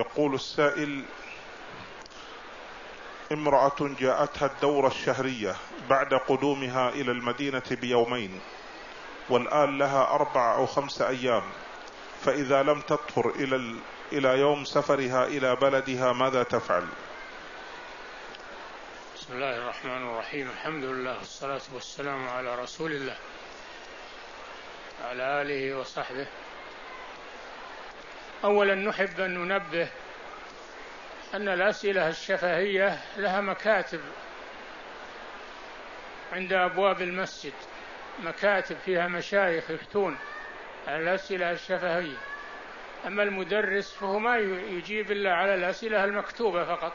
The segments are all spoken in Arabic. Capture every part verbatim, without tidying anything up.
يقول السائل: امرأة جاءتها الدورة الشهرية بعد قدومها إلى المدينة بيومين، والآن لها أربع أو خمس أيام، فإذا لم تطهر إلى إلى يوم سفرها إلى بلدها ماذا تفعل؟ بسم الله الرحمن الرحيم. الحمد لله والصلاة والسلام على رسول الله وعلى آله وصحبه. أولا نحب أن ننبه أن الأسئلة الشفهية لها مكاتب عند أبواب المسجد، مكاتب فيها مشايخ يفتون على الأسئلة الشفهية. أما المدرس فهو ما يجيب إلا على الأسئلة المكتوبة فقط.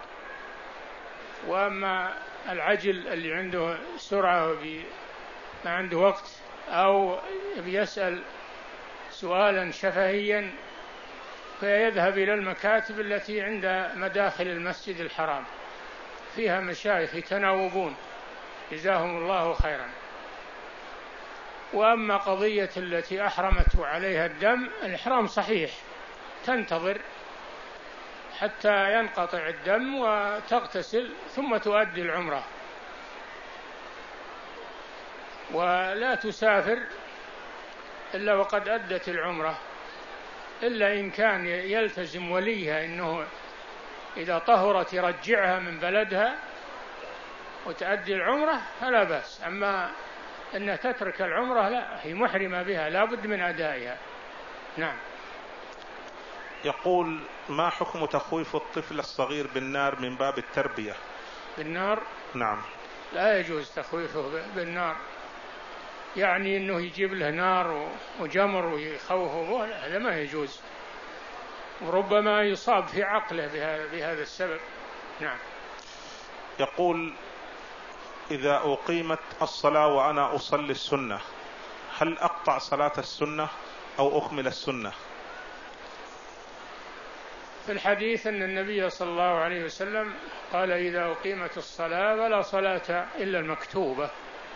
وأما العجل اللي عنده سرعة ما عنده وقت أو بيسأل سؤالا شفهيا فيذهب إلى المكاتب التي عند مداخل المسجد الحرام، فيها مشايخ يتناوبون جزاهم الله خيرا. وأما قضية التي أحرمت عليها الدم، الإحرام صحيح، تنتظر حتى ينقطع الدم وتغتسل ثم تؤدي العمرة، ولا تسافر إلا وقد أدت العمرة، إلا إن كان يلتزم وليها أنه إذا طهرت يرجعها من بلدها وتؤدي العمرة فلا بأس. أما أن تترك العمرة لا، هي محرمة بها، لا بد من أدائها. نعم. يقول: ما حكم تخويف الطفل الصغير بالنار من باب التربية؟ بالنار؟ نعم. لا يجوز تخويفه بالنار، يعني أنه يجيب له نار وجمر ويخوفه، هذا ما يجوز، وربما يصاب في عقله بهذا السبب. نعم. يقول: إذا أقيمت الصلاة وأنا أصلي السنة، هل أقطع صلاة السنة أو أكمل السنة؟ في الحديث أن النبي صلى الله عليه وسلم قال: إذا أقيمت الصلاة فلا صلاة إلا المكتوبة.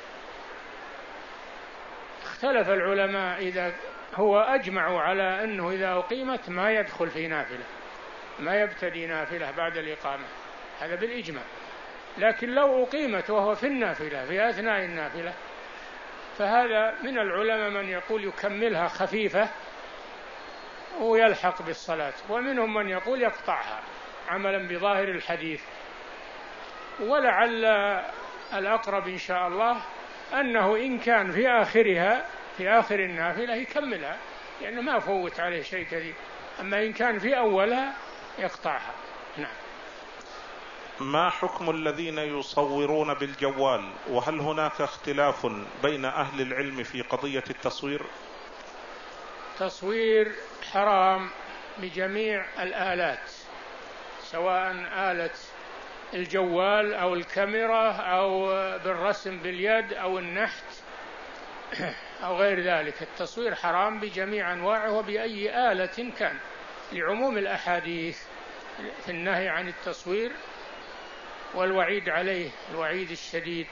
اختلف العلماء، إذا هو أجمعوا على أنه إذا أقيمت ما يدخل في نافلة، ما يبتدي نافلة بعد الإقامة، هذا بالإجماع. لكن لو أقيمت وهو في النافلة في أثناء النافلة فهذا من العلماء من يقول يكملها خفيفة ويلحق بالصلاة، ومنهم من يقول يقطعها عملا بظاهر الحديث. ولعل الأقرب إن شاء الله أنه إن كان في آخرها في آخر النافلة يكملها، لأنه يعني ما فوت عليه شيء كثير. أما إن كان في أولها يقطعها. نعم. ما حكم الذين يصورون بالجوال، وهل هناك اختلاف بين أهل العلم في قضية التصوير؟ تصوير حرام بجميع الآلات، سواء آلة الجوال أو الكاميرا أو بالرسم باليد أو النحت أو غير ذلك. التصوير حرام بجميع أنواعه وبأي آلة كان، لعموم الأحاديث في النهي عن التصوير والوعيد عليه الوعيد الشديد.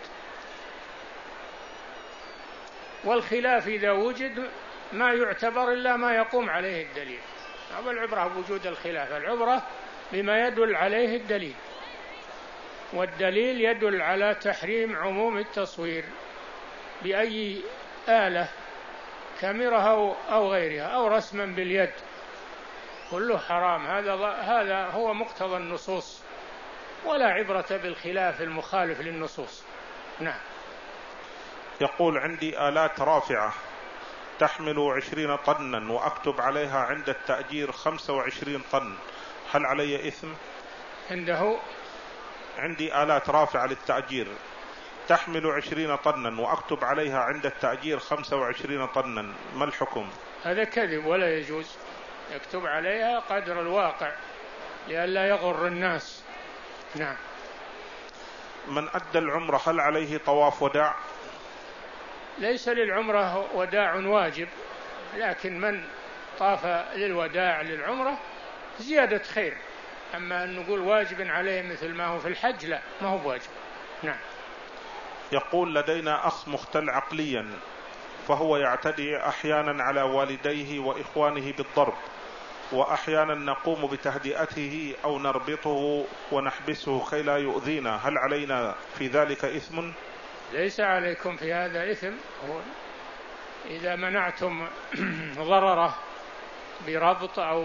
والخلاف إذا وجد ما يعتبر إلا ما يقوم عليه الدليل، أو العبرة بوجود الخلاف، العبرة بما يدل عليه الدليل، والدليل يدل على تحريم عموم التصوير بأي آلة، كاميرا أو غيرها أو رسما باليد، كله حرام. هذا هذا هو مقتضى النصوص، ولا عبرة بالخلاف المخالف للنصوص. نعم. يقول: عندي آلات رافعة تحمل عشرين طنا وأكتب عليها عند التأجير خمسة وعشرين طن، هل علي إثم؟ عنده عندي آلات رافعة للتأجير تحمل عشرين طنا وأكتب عليها عند التأجير خمسة وعشرين طنا، ما الحكم؟ هذا كذب ولا يجوز، يكتب عليها قدر الواقع لئلا يغر الناس. نعم. من أدى العمرة هل عليه طواف وداع؟ ليس للعمرة وداع واجب، لكن من طاف للوداع للعمرة زيادة خير. أما أن نقول واجب عليه مثل ما هو في الحج، لا، ما هو بواجب. نعم. يقول: لدينا أخ مختل عقليا، فهو يعتدي أحيانا على والديه وإخوانه بالضرب، وأحيانا نقوم بتهدئته أو نربطه ونحبسه كي لا يؤذينا، هل علينا في ذلك إثم؟ ليس عليكم في هذا إثم. إذا منعتم ضرره بربط أو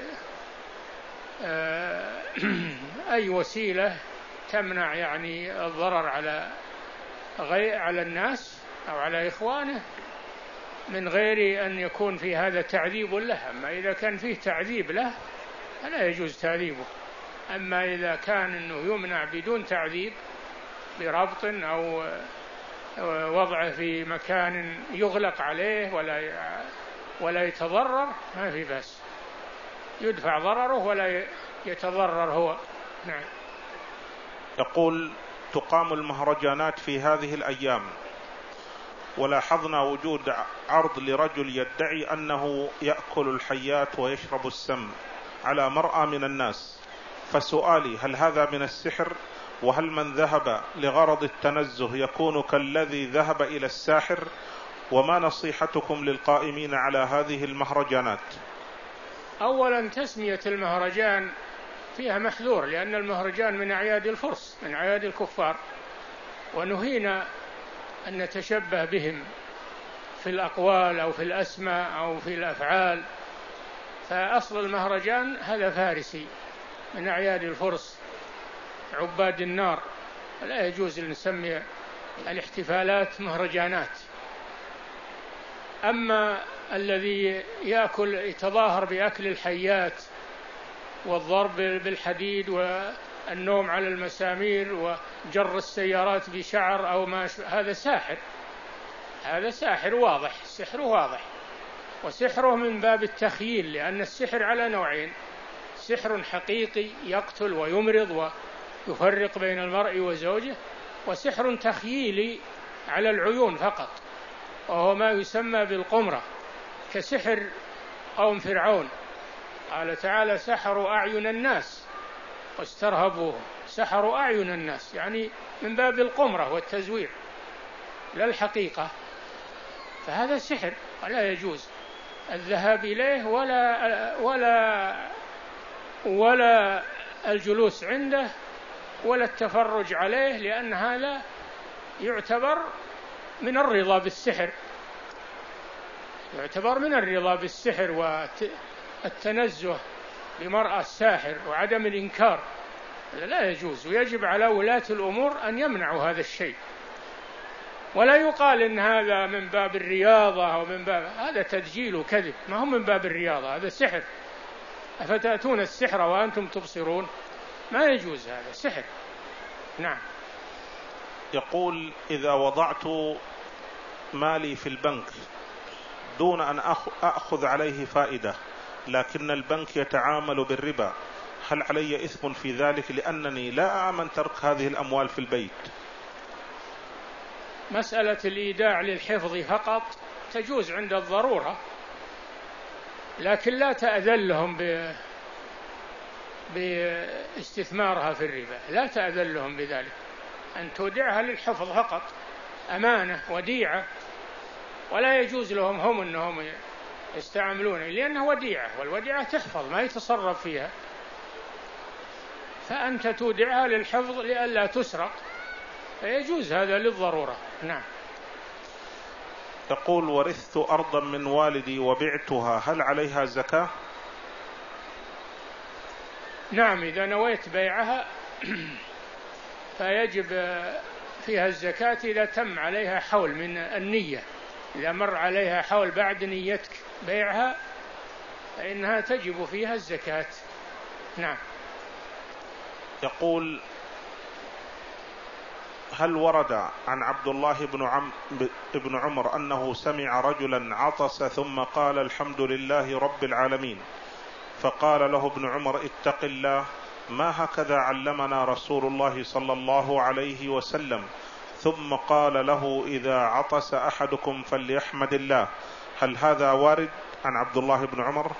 بأي وسيلة تمنع يعني الضرر على غير على الناس أو على إخوانه من غير أن يكون في هذا تعذيب له. أما إذا كان فيه تعذيب له فلا يجوز تعذيبه. أما إذا كان أنه يمنع بدون تعذيب بربط أو وضعه في مكان يغلق عليه ولا ولا يتضرر ما في بأس، يدفع ضرره ولا يتضرر هو. نعم. يقول: تقام المهرجانات في هذه الأيام، ولاحظنا وجود عرض لرجل يدعي أنه يأكل الحيات ويشرب السم على مرأى من الناس، فسؤالي: هل هذا من السحر؟ وهل من ذهب لغرض التنزه يكون كالذي ذهب إلى الساحر؟ وما نصيحتكم للقائمين على هذه المهرجانات؟ أولا، تسمية المهرجان فيها محذور، لأن المهرجان من أعياد الفرس، من أعياد الكفار، ونهينا أن نتشبه بهم في الأقوال أو في الأسماء أو في الأفعال. فأصل المهرجان هذا فارسي من أعياد الفرس عباد النار، لا يجوز أن نسمي الاحتفالات مهرجانات. أما الذي يأكل يتظاهر بأكل الحيات والضرب بالحديد والنوم على المسامير وجر السيارات بشعر أو ما هذا ساحر، هذا ساحر واضح، سحره واضح، وسحره من باب التخييل، لأن السحر على نوعين: سحر حقيقي يقتل ويمرض ويفرق بين المرء وزوجه، وسحر تخييلي على العيون فقط، وهو ما يسمى بالقمرة، كسحر قوم فرعون. قال تعالى: سحروا أعين الناس واسترهبوهم. سحروا أعين الناس يعني من باب القمرة والتزوير لا الحقيقة، فهذا سحر ولا يجوز الذهاب إليه ولا ولا ولا الجلوس عنده ولا التفرج عليه، لأن هذا يعتبر من الرضا بالسحر، يعتبر من الرضا بالسحر والتنزه بمرأى الساحر وعدم الإنكار، لا يجوز. ويجب على ولاة الأمور أن يمنعوا هذا الشيء، ولا يقال إن هذا من باب الرياضة أو من باب هذا تدجيل وكذب، ما هو من باب الرياضة، هذا سحر. أفتأتون السحر وأنتم تبصرون؟ ما يجوز، هذا سحر. نعم. يقول: إذا وضعت مالي في البنك دون أن أخذ عليه فائدة، لكن البنك يتعامل بالربا، هل علي إثم في ذلك لأنني لا آمن ترك هذه الأموال في البيت؟ مسألة الإيداع للحفظ فقط تجوز عند الضرورة، لكن لا تأذن لهم ب... باستثمارها في الربا، لا تأذن لهم بذلك، أن تودعها للحفظ فقط، أمانة وديعة، ولا يجوز لهم هم أنهم يستعملون، لأنها وديعة، والوديعة تحفظ ما يتصرف فيها، فأنت تودعها للحفظ لئلا تسرق، فيجوز هذا للضرورة. نعم. تقول: ورثت أرضا من والدي وبعتها، هل عليها زكاة؟ نعم، إذا نويت بيعها فيجب فيها الزكاة إذا تم عليها حول من النية، إذا مر عليها حول بعد نيتك بيعها فإنها تجب فيها الزكاة. نعم. يقول: هل ورد عن عبد الله بن عم ابن عمر أنه سمع رجلا عطس ثم قال: الحمد لله رب العالمين، فقال له ابن عمر: اتق الله، ما هكذا علمنا رسول الله صلى الله عليه وسلم، ثم قال له: إذا عطس أحدكم فليحمد الله، هل هذا وارد عن عبد الله بن عمر؟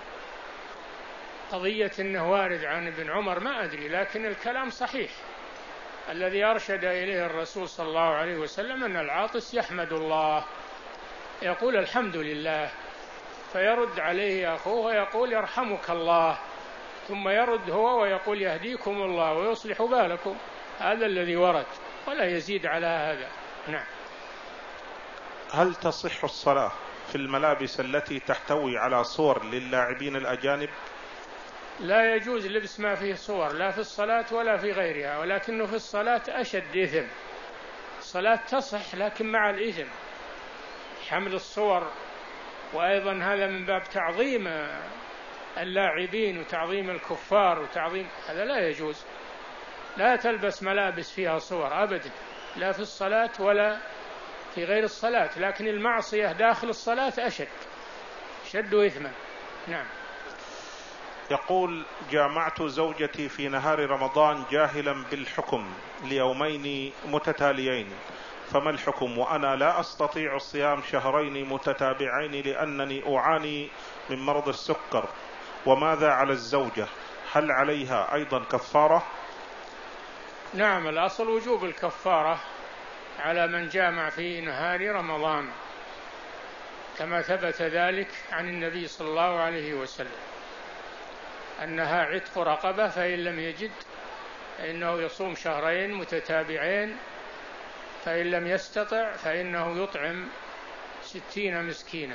قضية أنه وارد عن ابن عمر ما أدري، لكن الكلام صحيح، الذي أرشد إليه الرسول صلى الله عليه وسلم أن العاطس يحمد الله، يقول الحمد لله، فيرد عليه أخوه ويقول يرحمك الله، ثم يرد هو ويقول يهديكم الله ويصلح بالكم. هذا الذي ورد ولا يزيد على هذا. نعم. هل تصح الصلاة في الملابس التي تحتوي على صور للاعبين الأجانب؟ لا يجوز لبس ما فيه صور، لا في الصلاة ولا في غيرها، ولكنه في الصلاة أشد إثم. الصلاة تصح لكن مع الإثم، حمل الصور، وأيضا هذا من باب تعظيم اللاعبين وتعظيم الكفار وتعظيم، هذا لا يجوز. لا تلبس ملابس فيها صور أبدا، لا في الصلاة ولا في غير الصلاة، لكن المعصية داخل الصلاة أشد شد إثما. نعم. يقول: جامعت زوجتي في نهار رمضان جاهلا بالحكم ليومين متتاليين، فما الحكم وأنا لا أستطيع الصيام شهرين متتابعين لأنني أعاني من مرض السكر، وماذا على الزوجة؟ هل عليها أيضا كفارة؟ نعم، الأصل وجوب الكفارة على من جامع في نهار رمضان، كما ثبت ذلك عن النبي صلى الله عليه وسلم أنها عتق رقبة، فإن لم يجد فإنه يصوم شهرين متتابعين، فإن لم يستطع فإنه يطعم ستين مسكينا.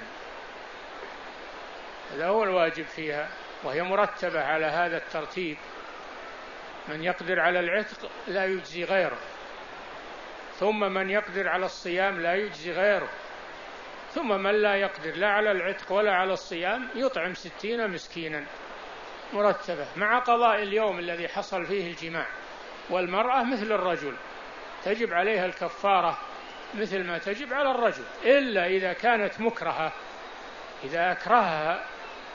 هذا هو الواجب فيها، وهي مرتبة على هذا الترتيب. من يقدر على العتق لا يجزي غيره، ثم من يقدر على الصيام لا يجزي غيره، ثم من لا يقدر لا على العتق ولا على الصيام يطعم ستين مسكينا، مرتبة مع قضاء اليوم الذي حصل فيه الجماع. والمرأة مثل الرجل تجب عليها الكفارة مثل ما تجب على الرجل، إلا إذا كانت مكرهة، إذا أكرهها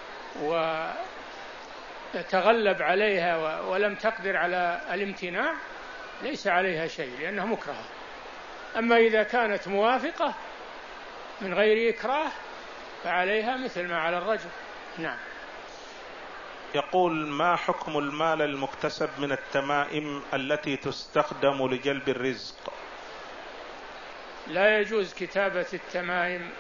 وتغلب عليها ولم تقدر على الامتناع ليس عليها شيء لأنها مكرهة. أما إذا كانت موافقة من غير إكراه فعليها مثل ما على الرجل. نعم. يقول: ما حكم المال المكتسب من التمائم التي تستخدم لجلب الرزق؟ لا يجوز كتابة التمائم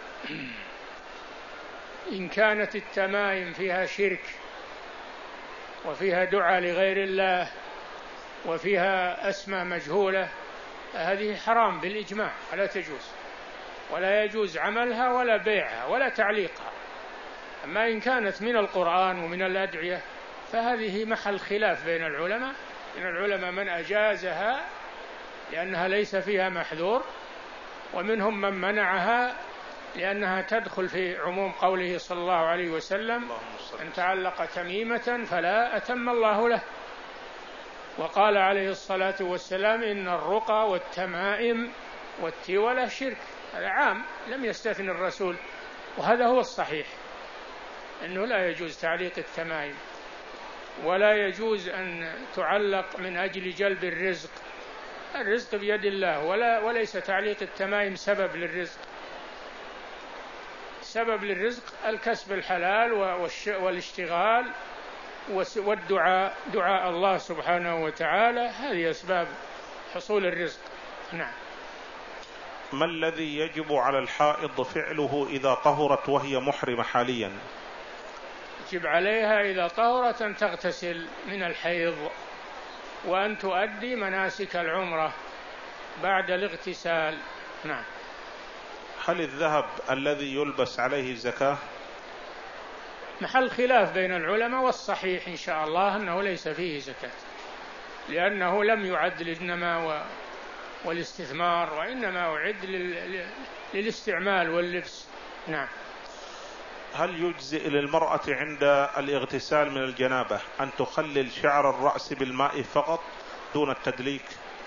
إن كانت التمائم فيها شرك وفيها دعاء لغير الله وفيها أسماء مجهولة، هذه حرام بالإجماع، لا تجوز، ولا يجوز عملها ولا بيعها ولا تعليقها. أما إن كانت من القرآن ومن الأدعية فهذه محل خلاف بين العلماء، من العلماء من أجازها لأنها ليس فيها محذور، ومنهم من منعها لأنها تدخل في عموم قوله صلى الله عليه وسلم: أن تعلق تميمة فلا أتم الله له. وقال عليه الصلاة والسلام: إن الرقى والتمائم والتولة شرك. هذا عام لم يستثن الرسول، وهذا هو الصحيح، أنه لا يجوز تعليق التمائم، ولا يجوز أن تعلق من أجل جلب الرزق. الرزق بيد الله، ولا وليس تعليق التمائم سبب للرزق. سبب للرزق الكسب الحلال والاشتغال والدعاء، دعاء الله سبحانه وتعالى، هذه أسباب حصول الرزق. نعم. ما الذي يجب على الحائض فعله إذا طهرت وهي محرمة حاليا؟ يجب عليها إذا طهرت أن تغتسل من الحيض، وأن تؤدي مناسك العمرة بعد الاغتسال. نعم. هل الذهب الذي يلبس عليه زكاة؟ محل خلاف بين العلماء، والصحيح إن شاء الله أنه ليس فيه زكاة، لأنه لم يعد للنماء والاستثمار، وإنما أعد للاستعمال واللبس. نعم. هل يجزئ للمرأة عند الاغتسال من الجنابة أن تخلل شعر الرأس بالماء فقط دون التدليك؟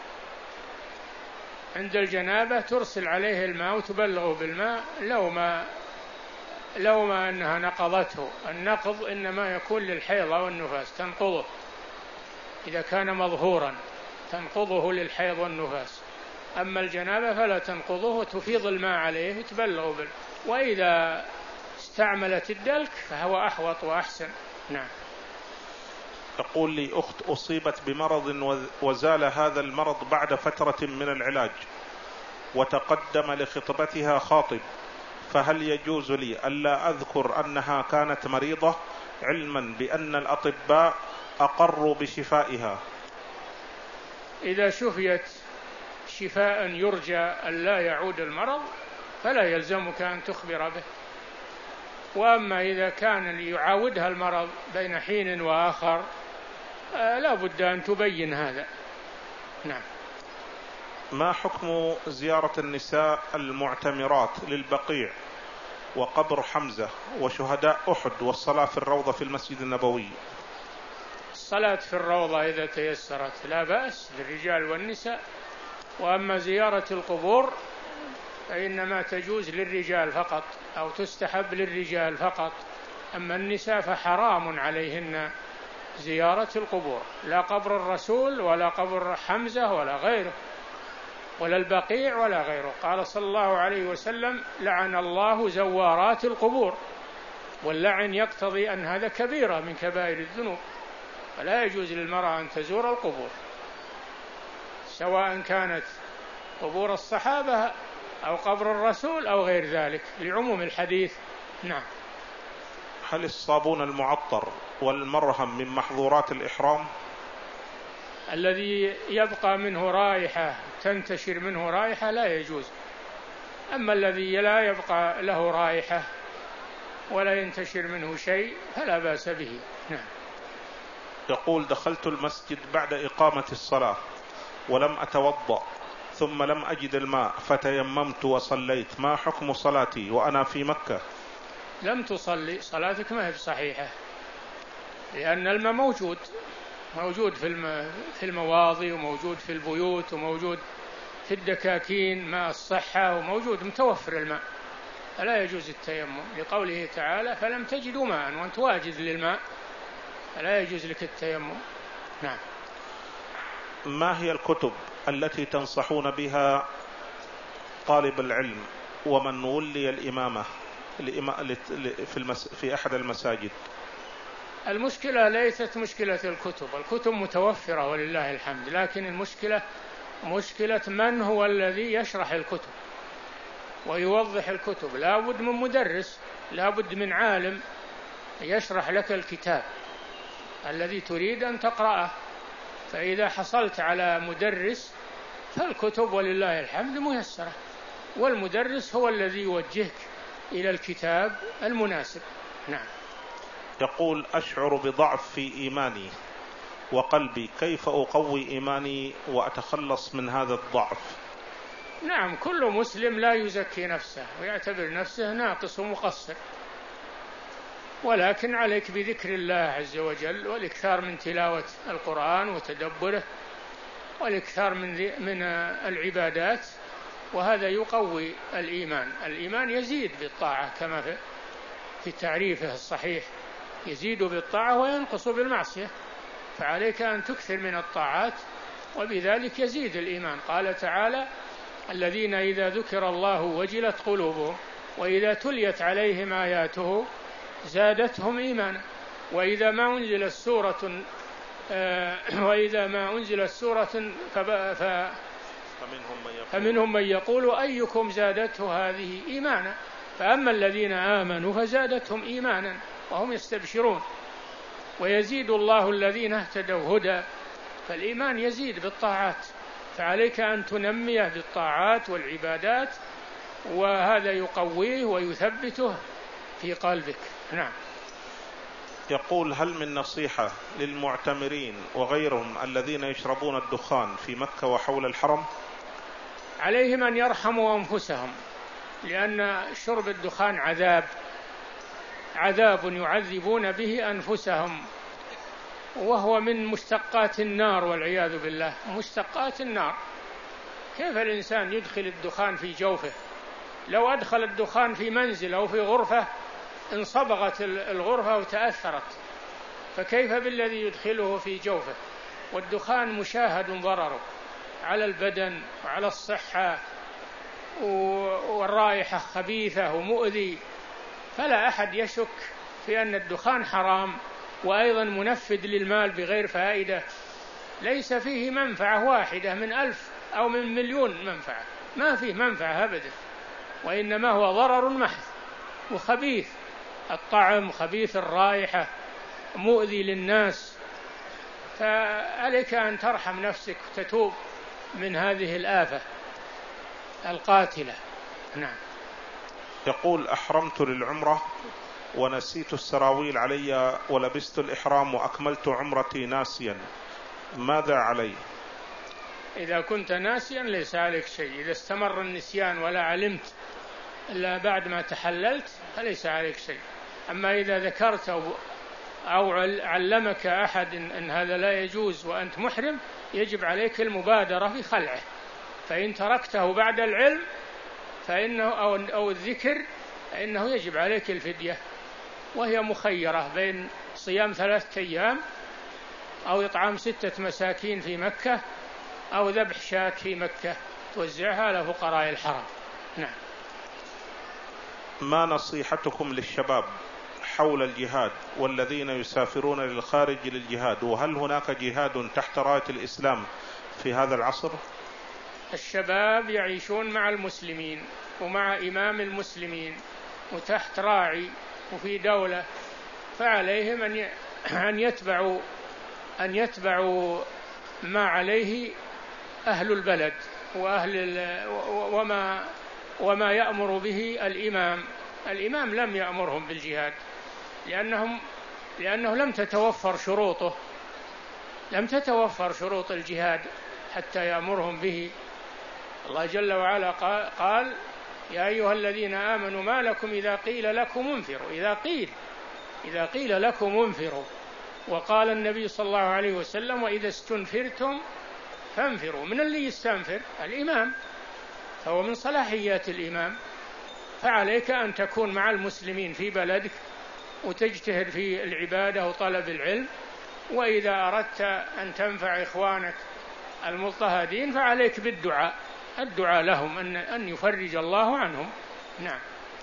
عند الجنابة ترسل عليه الماء وتبلغه بالماء، لو ما لو ما أنها نقضته. النقض إنما يكون للحيض والنفاس، تنقضه إذا كان مظهورا، تنقضه للحيض والنفاس. أما الجنابة فلا تنقضه، وتفيض الماء عليه وتبلغه بالماء، وإذا استعملت الدلك فهو أحوط وأحسن. نعم. تقول لي أخت أصيبت بمرض وزال هذا المرض بعد فترة من العلاج، وتقدم لخطبتها خاطب، فهل يجوز لي ألا أذكر أنها كانت مريضة علما بأن الأطباء أقروا بشفائها؟ إذا شفيت شفاء يرجى أن لا يعود المرض فلا يلزمك أن تخبر به. وأما إذا كان يعاودها المرض بين حين وآخر لا بد أن تبين هذا. نعم. ما حكم زيارة النساء المعتمرات للبقيع وقبر حمزة وشهداء أحد والصلاة في الروضة في المسجد النبوي؟ الصلاة في الروضة إذا تيسرت لا بأس للرجال والنساء. وأما زيارة القبور فإنما تجوز للرجال فقط أو تستحب للرجال فقط. أما النساء فحرام عليهن زيارة القبور، لا قبر الرسول ولا قبر حمزة ولا غيره ولا البقيع ولا غيره. قال صلى الله عليه وسلم: لعن الله زوارات القبور. واللعن يقتضي أن هذا كبيرة من كبائر الذنوب، فلا يجوز للمرأة أن تزور القبور، سواء كانت قبور الصحابة أو قبر الرسول أو غير ذلك، لعموم الحديث. نعم. هل الصابون المعطر والمرهم من محظورات الإحرام؟ الذي يبقى منه رائحة تنتشر منه رائحة لا يجوز. أما الذي لا يبقى له رائحة ولا ينتشر منه شيء فلا بأس به. نعم. يقول: دخلت المسجد بعد إقامة الصلاة ولم أتوضأ ثم لم أجد الماء فتيممت وصليت، ما حكم صلاتي وأنا في مكة؟ لم تصلي، صلاتك ما هي صحيحة، لأن الماء موجود موجود في في المواضي وموجود في البيوت وموجود في الدكاكين، ماء الصحة وموجود متوفر الماء، فلا يجوز التيمم، لقوله تعالى: فلم تجدوا ماء، وأنت واجد للماء فلا يجوز لك التيمم. نعم. ما هي الكتب التي تنصحون بها طالب العلم ومن ولي الإمامة في, في أحد المساجد؟ المشكلة ليست مشكلة الكتب، الكتب متوفرة ولله الحمد، لكن المشكلة مشكلة من هو الذي يشرح الكتب ويوضح الكتب. لا بد من مدرس، لا بد من عالم يشرح لك الكتاب الذي تريد أن تقرأه. فإذا حصلت على مدرس فالكتب ولله الحمد ميسرة، والمدرس هو الذي يوجهك إلى الكتاب المناسب. نعم. يقول: أشعر بضعف في إيماني وقلبي، كيف أقوي إيماني وأتخلص من هذا الضعف؟ نعم، كل مسلم لا يزكي نفسه ويعتبر نفسه ناقص ومقصر، ولكن عليك بذكر الله عز وجل والإكثار من تلاوة القرآن وتدبره والإكثار من من العبادات، وهذا يقوي الإيمان. الإيمان يزيد بالطاعة كما في تعريفه الصحيح، يزيد بالطاعة وينقص بالمعصية، فعليك أن تكثر من الطاعات وبذلك يزيد الإيمان. قال تعالى: الذين إذا ذكر الله وجلت قلوبهم وإذا تليت عليهم آياته زادتهم إيمانا وإذا ما أنزلت سورة آه وإذا ما أنزلت سورة فب... فمنهم من يقول أيكم زادته هذه إيمانا، فأما الذين آمنوا فزادتهم إيمانا وهم يستبشرون. ويزيد الله الذين اهتدوا هدى، فالإيمان يزيد بالطاعات، فعليك أن تنميه بالطاعات والعبادات، وهذا يقويه ويثبته في قلبك. نعم. يقول: هل من نصيحة للمعتمرين وغيرهم الذين يشربون الدخان في مكة وحول الحرم؟ عليهم أن يرحموا أنفسهم، لأن شرب الدخان عذاب عذاب يعذبون به أنفسهم، وهو من مشتقات النار والعياذ بالله. مشتقات النار، كيف الإنسان يدخل الدخان في جوفه؟ لو أدخل الدخان في منزل أو في غرفة انصبغت الغرفة وتأثرت، فكيف بالذي يدخله في جوفه؟ والدخان مشاهد ضرره على البدن وعلى الصحة، والرائحة خبيثة ومؤذي، فلا أحد يشك في أن الدخان حرام، وأيضا منفذ للمال بغير فائدة، ليس فيه منفعة واحدة من ألف أو من مليون منفعة، ما فيه منفعة أبدا، وإنما هو ضرر محض. وخبيث الطعم خبيث الرائحة مؤذي للناس، فعليك أن ترحم نفسك وتتوب من هذه الآفة القاتلة. نعم. يقول: أحرمت للعمرة ونسيت السراويل علي ولبست الإحرام وأكملت عمرتي ناسيا، ماذا علي؟ إذا كنت ناسيا ليس عليك شيء. إذا استمر النسيان ولا علمت إلا بعد ما تحللت فليس عليك شيء. أما إذا ذكرت أو علمك أحد إن هذا لا يجوز وأنت محرم يجب عليك المبادرة في خلعه، فإن تركته بعد العلم فإنه أو, أو الذكر فإنه يجب عليك الفدية، وهي مخيرة بين صيام ثلاثة أيام أو إطعام ستة مساكين في مكة أو ذبح شاة في مكة توزعها على فقراء الحرم. نعم. ما نصيحتكم للشباب حول الجهاد والذين يسافرون للخارج للجهاد، وهل هناك جهاد تحت راية الإسلام في هذا العصر؟ الشباب يعيشون مع المسلمين ومع إمام المسلمين وتحت راعي وفي دولة، فعليهم أن يتبعوا أن يتبعوا ما عليه أهل البلد وأهل وما وما يأمر به الإمام. الإمام لم يأمرهم بالجهاد لأنهم لأنه لم تتوفر شروطه لم تتوفر شروط الجهاد حتى يأمرهم به. الله جل وعلا قال: يا أيها الذين آمنوا ما لكم إذا قيل لكم انفروا إذا قيل إذا قيل لكم انفروا. وقال النبي صلى الله عليه وسلم: وإذا استنفرتم فانفروا. من اللي يستنفر؟ الإمام، فهو من صلاحيات الإمام. فعليك أن تكون مع المسلمين في بلدك وتجتهد في العبادة وطلب العلم، وإذا أردت أن تنفع إخوانك المضطهدين فعليك بالدعاء الدعاء لهم أن أن يفرج الله عنهم. نعم.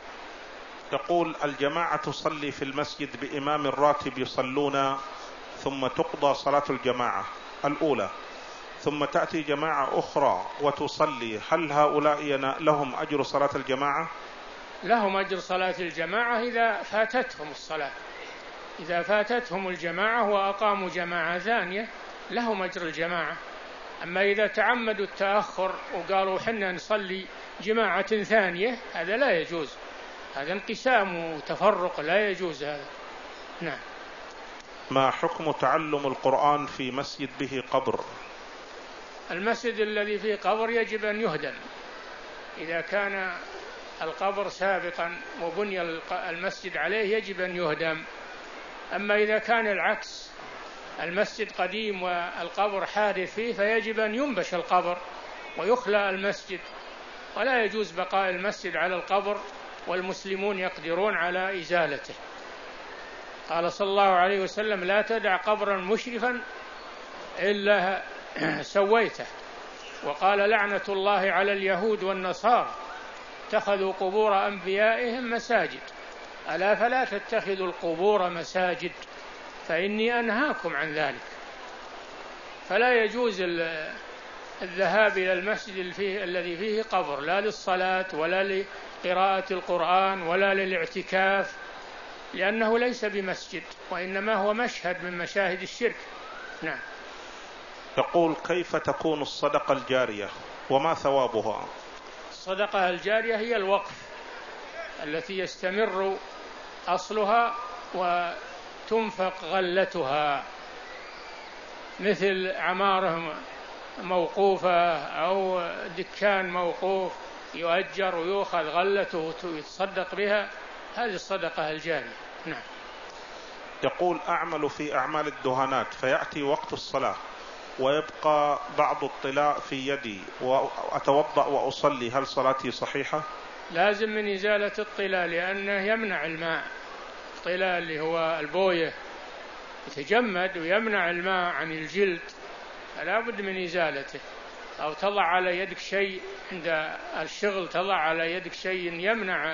يقول: الجماعة تصلي في المسجد بإمام راتب يصلون ثم تقضى صلاة الجماعة الأولى ثم تأتي جماعة أخرى وتصلي، هل هؤلاء لهم أجر صلاة الجماعة؟ لهم أجر صلاة الجماعة إذا فاتتهم الصلاة. إذا فاتتهم الجماعة وأقاموا جماعة ثانية لهم أجر الجماعة. أما إذا تعمدوا التأخر وقالوا حنا نصلي جماعة ثانية هذا لا يجوز، هذا انقسام وتفرق لا يجوز هذا. نعم. ما حكم تعلم القرآن في مسجد به قبر؟ المسجد الذي فيه قبر يجب أن يهدم إذا كان القبر سابقا وبني المسجد عليه يجب أن يهدم. أما إذا كان العكس المسجد قديم والقبر حادث فيه فيجب أن ينبش القبر ويخلى المسجد، ولا يجوز بقاء المسجد على القبر والمسلمون يقدرون على إزالته. قال صلى الله عليه وسلم: لا تدع قبرا مشرفا إلا سويته. وقال: لعنة الله على اليهود والنصارى اتخذوا قبور أنبيائهم مساجد، ألا فلا تتخذوا القبور مساجد فإني أنهاكم عن ذلك. فلا يجوز الذهاب إلى المسجد الذي فيه قبر لا للصلاة ولا لقراءة القرآن ولا للاعتكاف، لأنه ليس بمسجد وإنما هو مشهد من مشاهد الشرك. نعم. يقول: كيف تكون الصدقة الجارية وما ثوابها؟ الصدقة الجارية هي الوقف التي يستمر أصلها وتنفق غلتها، مثل عمارة موقوفة أو دكان موقوف يؤجر ويؤخذ غلته ويتصدق بها، هذه الصدقة الجارية. نعم. يقول: أعمل في أعمال الدهانات فيأتي وقت الصلاة ويبقى بعض الطلاء في يدي وأتوضأ وأصلي، هل صلاتي صحيحة؟ لازم من إزالة الطلاء لأنه يمنع الماء. الطلاء اللي هو البوية يتجمد ويمنع الماء عن الجلد، فلا بد من إزالته. أو تضع على يدك شيء عند الشغل، تضع على يدك شيء يمنع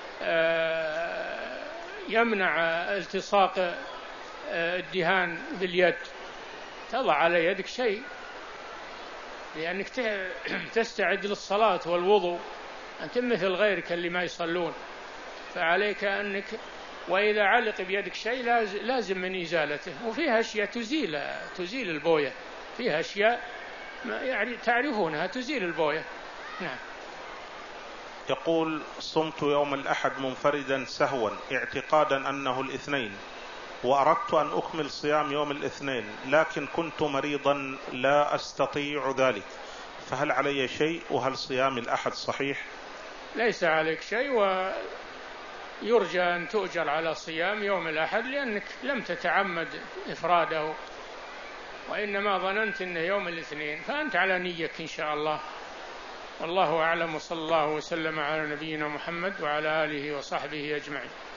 يمنع التصاق الدهان باليد، تضع على يدك شيء لأنك تستعد للصلاة والوضوء، أنت مثل غيرك اللي ما يصلون. فعليك أنك، وإذا علق بيدك شيء لازم من إزالته. وفيها أشياء تزيل تزيل البوية، فيها أشياء يعني تعرفونها تزيل البوية. نعم. يقول: صمت يوم الأحد منفردا سهوا اعتقادا أنه الاثنين، وأردت أن أكمل صيام يوم الاثنين، لكن كنت مريضا لا أستطيع ذلك، فهل علي شيء؟ وهل صيام الأحد صحيح؟ ليس عليك شيء، ويرجى أن تؤجر على صيام يوم الأحد لأنك لم تتعمد إفراده، وإنما ظننت أنه يوم الاثنين، فأنت على نيك إن شاء الله. والله أعلم، وصلى الله وسلم على نبينا محمد وعلى آله وصحبه أجمعين.